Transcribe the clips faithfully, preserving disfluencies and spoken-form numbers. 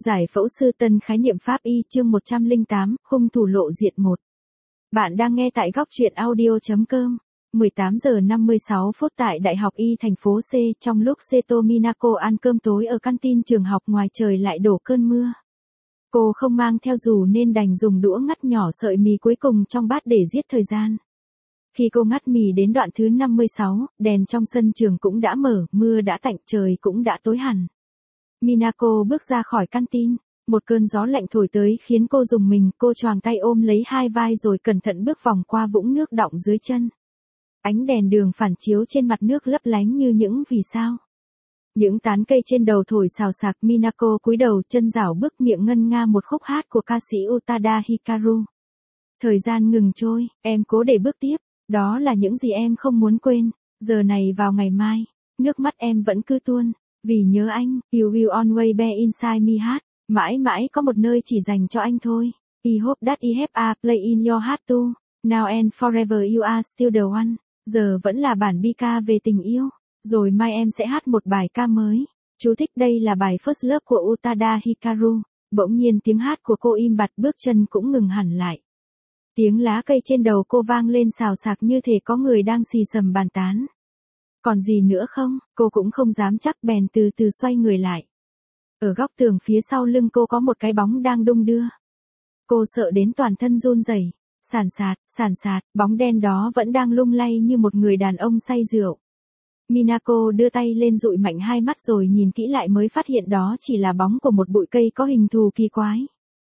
Giải phẫu sư tân khái niệm pháp y chương một trăm lẻ tám, hung thủ lộ diện một. Bạn đang nghe tại góc truyện audio.com. mười tám giờ năm mươi sáu phút tại Đại học Y thành phố C, trong lúc Seto Minako ăn cơm tối ở canteen trường học, ngoài trời lại đổ cơn mưa. Cô không mang theo dù nên đành dùng đũa ngắt nhỏ sợi mì cuối cùng trong bát để giết thời gian. Khi cô ngắt mì đến đoạn thứ năm mươi sáu, đèn trong sân trường cũng đã mở, mưa đã tạnh, trời cũng đã tối hẳn. Minako bước ra khỏi canteen, một cơn gió lạnh thổi tới khiến cô rùng mình, cô choàng tay ôm lấy hai vai rồi cẩn thận bước vòng qua vũng nước đọng dưới chân. Ánh đèn đường phản chiếu trên mặt nước lấp lánh như những vì sao. Những tán cây trên đầu thổi xào xạc, Minako cúi đầu, chân rảo bước, miệng ngân nga một khúc hát của ca sĩ Utada Hikaru. Thời gian ngừng trôi, em cố để bước tiếp, đó là những gì em không muốn quên, giờ này vào ngày mai, nước mắt em vẫn cứ tuôn. Vì nhớ anh, you will always be inside me heart, mãi mãi có một nơi chỉ dành cho anh thôi. I hope that I have a place in your heart too. Now and forever you are still the one. Giờ vẫn là bản bi ca về tình yêu, rồi mai em sẽ hát một bài ca mới. Chú thích: đây là bài First Love của Utada Hikaru. Bỗng nhiên tiếng hát của cô im bặt, bước chân cũng ngừng hẳn lại. Tiếng lá cây trên đầu cô vang lên xào xạc như thể có người đang xì xầm bàn tán. Còn gì nữa không, cô cũng không dám chắc, bèn từ từ xoay người lại. Ở góc tường phía sau lưng cô có một cái bóng đang đung đưa. Cô sợ đến toàn thân run rẩy. Sàn sạt, sàn sạt, bóng đen đó vẫn đang lung lay như một người đàn ông say rượu. Minako đưa tay lên dụi mạnh hai mắt rồi nhìn kỹ lại mới phát hiện đó chỉ là bóng của một bụi cây có hình thù kỳ quái.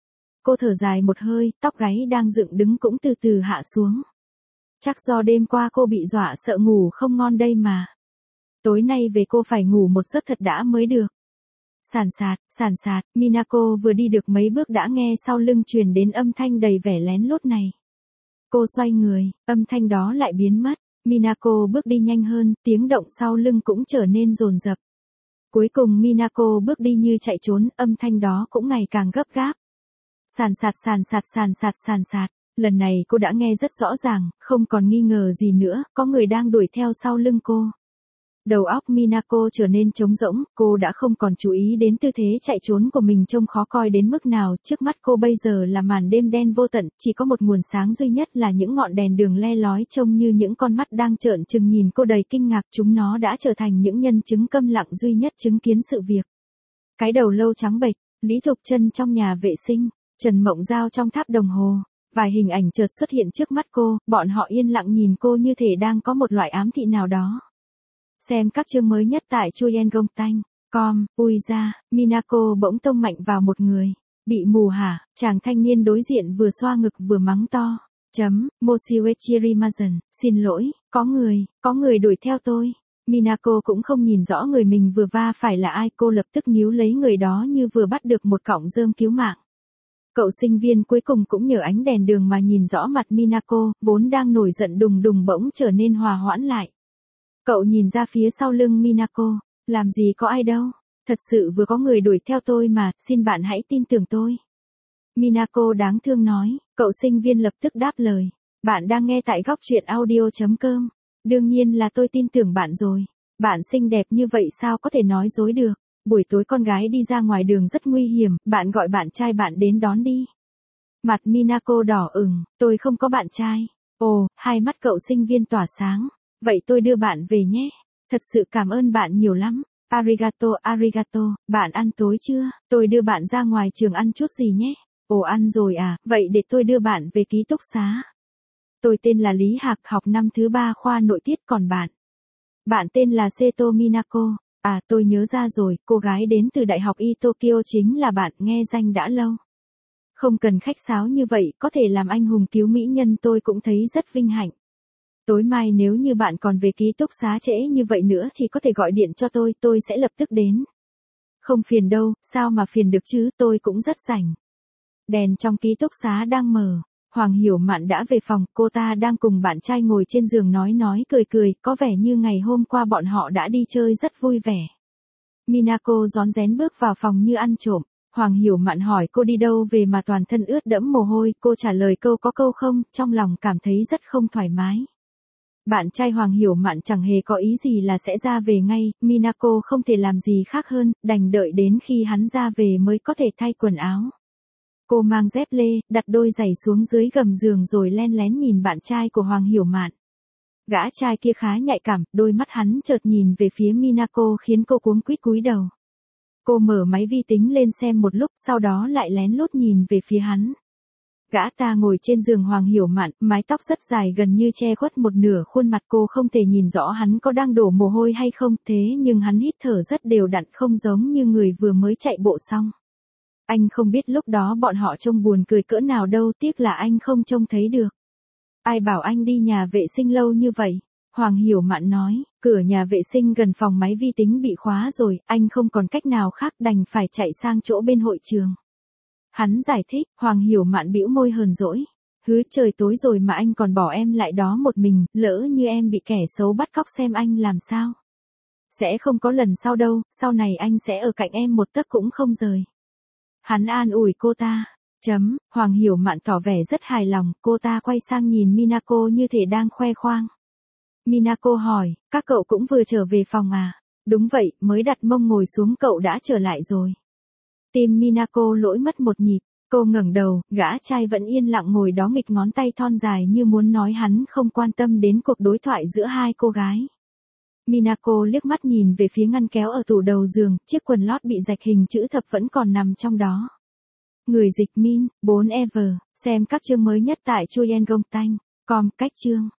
Cô thở dài một hơi, tóc gáy đang dựng đứng cũng từ từ hạ xuống. Chắc do đêm qua cô bị dọa sợ ngủ không ngon đây mà. Tối nay về cô phải ngủ một giấc thật đã mới được. Sàn sạt, sàn sạt, Minako vừa đi được mấy bước đã nghe sau lưng truyền đến âm thanh đầy vẻ lén lút này. Cô xoay người, âm thanh đó lại biến mất. Minako bước đi nhanh hơn, tiếng động sau lưng cũng trở nên dồn dập. Cuối cùng Minako bước đi như chạy trốn, âm thanh đó cũng ngày càng gấp gáp. Sàn sạt sàn sạt sàn sạt sàn sạt. Lần này cô đã nghe rất rõ ràng, không còn nghi ngờ gì nữa, có người đang đuổi theo sau lưng cô. Đầu óc Minako trở nên trống rỗng, cô đã không còn chú ý đến tư thế chạy trốn của mình trông khó coi đến mức nào. Trước mắt cô bây giờ là màn đêm đen vô tận, chỉ có một nguồn sáng duy nhất là những ngọn đèn đường le lói trông như những con mắt đang trợn trừng nhìn cô đầy kinh ngạc. Chúng nó đã trở thành những nhân chứng câm lặng duy nhất chứng kiến sự việc. Cái đầu lâu trắng bệch, Lý Thục Trân trong nhà vệ sinh, Trần Mộng Giao trong tháp đồng hồ. Vài hình ảnh chợt xuất hiện trước mắt cô, bọn họ yên lặng nhìn cô như thể đang có một loại ám thị nào đó. Xem các chương mới nhất tại chuyengontan chấm com. Ui da, Minako bỗng tông mạnh vào một người. Bị mù hả? Chàng thanh niên đối diện vừa xoa ngực vừa mắng to. Chấm, Moshiwechirimazen, xin lỗi, có người, có người đuổi theo tôi. Minako cũng không nhìn rõ người mình vừa va phải là ai, cô lập tức níu lấy người đó như vừa bắt được một cọng rơm cứu mạng. Cậu sinh viên cuối cùng cũng nhờ ánh đèn đường mà nhìn rõ mặt Minako, vốn đang nổi giận đùng đùng bỗng trở nên hòa hoãn lại. Cậu nhìn ra phía sau lưng Minako, làm gì có ai đâu, thật sự vừa có người đuổi theo tôi mà, xin bạn hãy tin tưởng tôi. Minako đáng thương nói, cậu sinh viên lập tức đáp lời, bạn đang nghe tại góc truyện audio.com, đương nhiên là tôi tin tưởng bạn rồi, bạn xinh đẹp như vậy sao có thể nói dối được. Buổi tối con gái đi ra ngoài đường rất nguy hiểm, bạn gọi bạn trai bạn đến đón đi. Mặt Minako đỏ ửng, tôi không có bạn trai. Ồ, hai mắt cậu sinh viên tỏa sáng. Vậy tôi đưa bạn về nhé. Thật sự cảm ơn bạn nhiều lắm. Arigato, arigato, bạn ăn tối chưa? Tôi đưa bạn ra ngoài trường ăn chút gì nhé. Ồ, ăn rồi à, vậy để tôi đưa bạn về ký túc xá. Tôi tên là Lý Hạc, học năm thứ ba khoa nội tiết, còn bạn? Bạn tên là Seto Minako. À, tôi nhớ ra rồi, cô gái đến từ Đại học Y Tokyo chính là bạn, nghe danh đã lâu. Không cần khách sáo như vậy, có thể làm anh hùng cứu mỹ nhân tôi cũng thấy rất vinh hạnh. Tối mai nếu như bạn còn về ký túc xá trễ như vậy nữa thì có thể gọi điện cho tôi, tôi sẽ lập tức đến. Không phiền đâu, sao mà phiền được chứ, tôi cũng rất rảnh. Đèn trong ký túc xá đang mở. Hoàng Hiểu Mạn đã về phòng, cô ta đang cùng bạn trai ngồi trên giường nói nói cười cười, có vẻ như ngày hôm qua bọn họ đã đi chơi rất vui vẻ. Minako rón rén bước vào phòng như ăn trộm. Hoàng Hiểu Mạn hỏi cô đi đâu về mà toàn thân ướt đẫm mồ hôi, cô trả lời câu có câu không, trong lòng cảm thấy rất không thoải mái. Bạn trai Hoàng Hiểu Mạn chẳng hề có ý gì là sẽ ra về ngay, Minako không thể làm gì khác hơn, đành đợi đến khi hắn ra về mới có thể thay quần áo. Cô mang dép lê, đặt đôi giày xuống dưới gầm giường rồi len lén nhìn bạn trai của Hoàng Hiểu Mạn. Gã trai kia khá nhạy cảm, đôi mắt hắn chợt nhìn về phía Minako khiến cô cuống quýt cúi đầu. Cô mở máy vi tính lên xem một lúc, sau đó lại lén lút nhìn về phía hắn. Gã ta ngồi trên giường Hoàng Hiểu Mạn, mái tóc rất dài gần như che khuất một nửa khuôn mặt, cô không thể nhìn rõ hắn có đang đổ mồ hôi hay không, thế nhưng hắn hít thở rất đều đặn, không giống như người vừa mới chạy bộ xong. Anh không biết lúc đó bọn họ trông buồn cười cỡ nào đâu, tiếc là anh không trông thấy được. Ai bảo anh đi nhà vệ sinh lâu như vậy? Hoàng Hiểu Mạn nói, cửa nhà vệ sinh gần phòng máy vi tính bị khóa rồi, anh không còn cách nào khác đành phải chạy sang chỗ bên hội trường. Hắn giải thích, Hoàng Hiểu Mạn bĩu môi hờn dỗi. Hứ, trời tối rồi mà anh còn bỏ em lại đó một mình, lỡ như em bị kẻ xấu bắt cóc xem anh làm sao. Sẽ không có lần sau đâu, sau này anh sẽ ở cạnh em một tấc cũng không rời. Hắn an ủi cô ta. Chấm, Hoàng Hiểu Mạn tỏ vẻ rất hài lòng, cô ta quay sang nhìn Minako như thể đang khoe khoang. Minako hỏi, các cậu cũng vừa trở về phòng à? Đúng vậy, mới đặt mông ngồi xuống cậu đã trở lại rồi. Tim Minako lỗi mất một nhịp, cô ngẩng đầu, gã trai vẫn yên lặng ngồi đó nghịch ngón tay thon dài như muốn nói hắn không quan tâm đến cuộc đối thoại giữa hai cô gái. Minako liếc mắt nhìn về phía ngăn kéo ở tủ đầu giường, chiếc quần lót bị rạch hình chữ thập vẫn còn nằm trong đó. Người dịch Min, bốn Ever, xem các chương mới nhất tại Chuyen Gong Tanh, com, cách chương.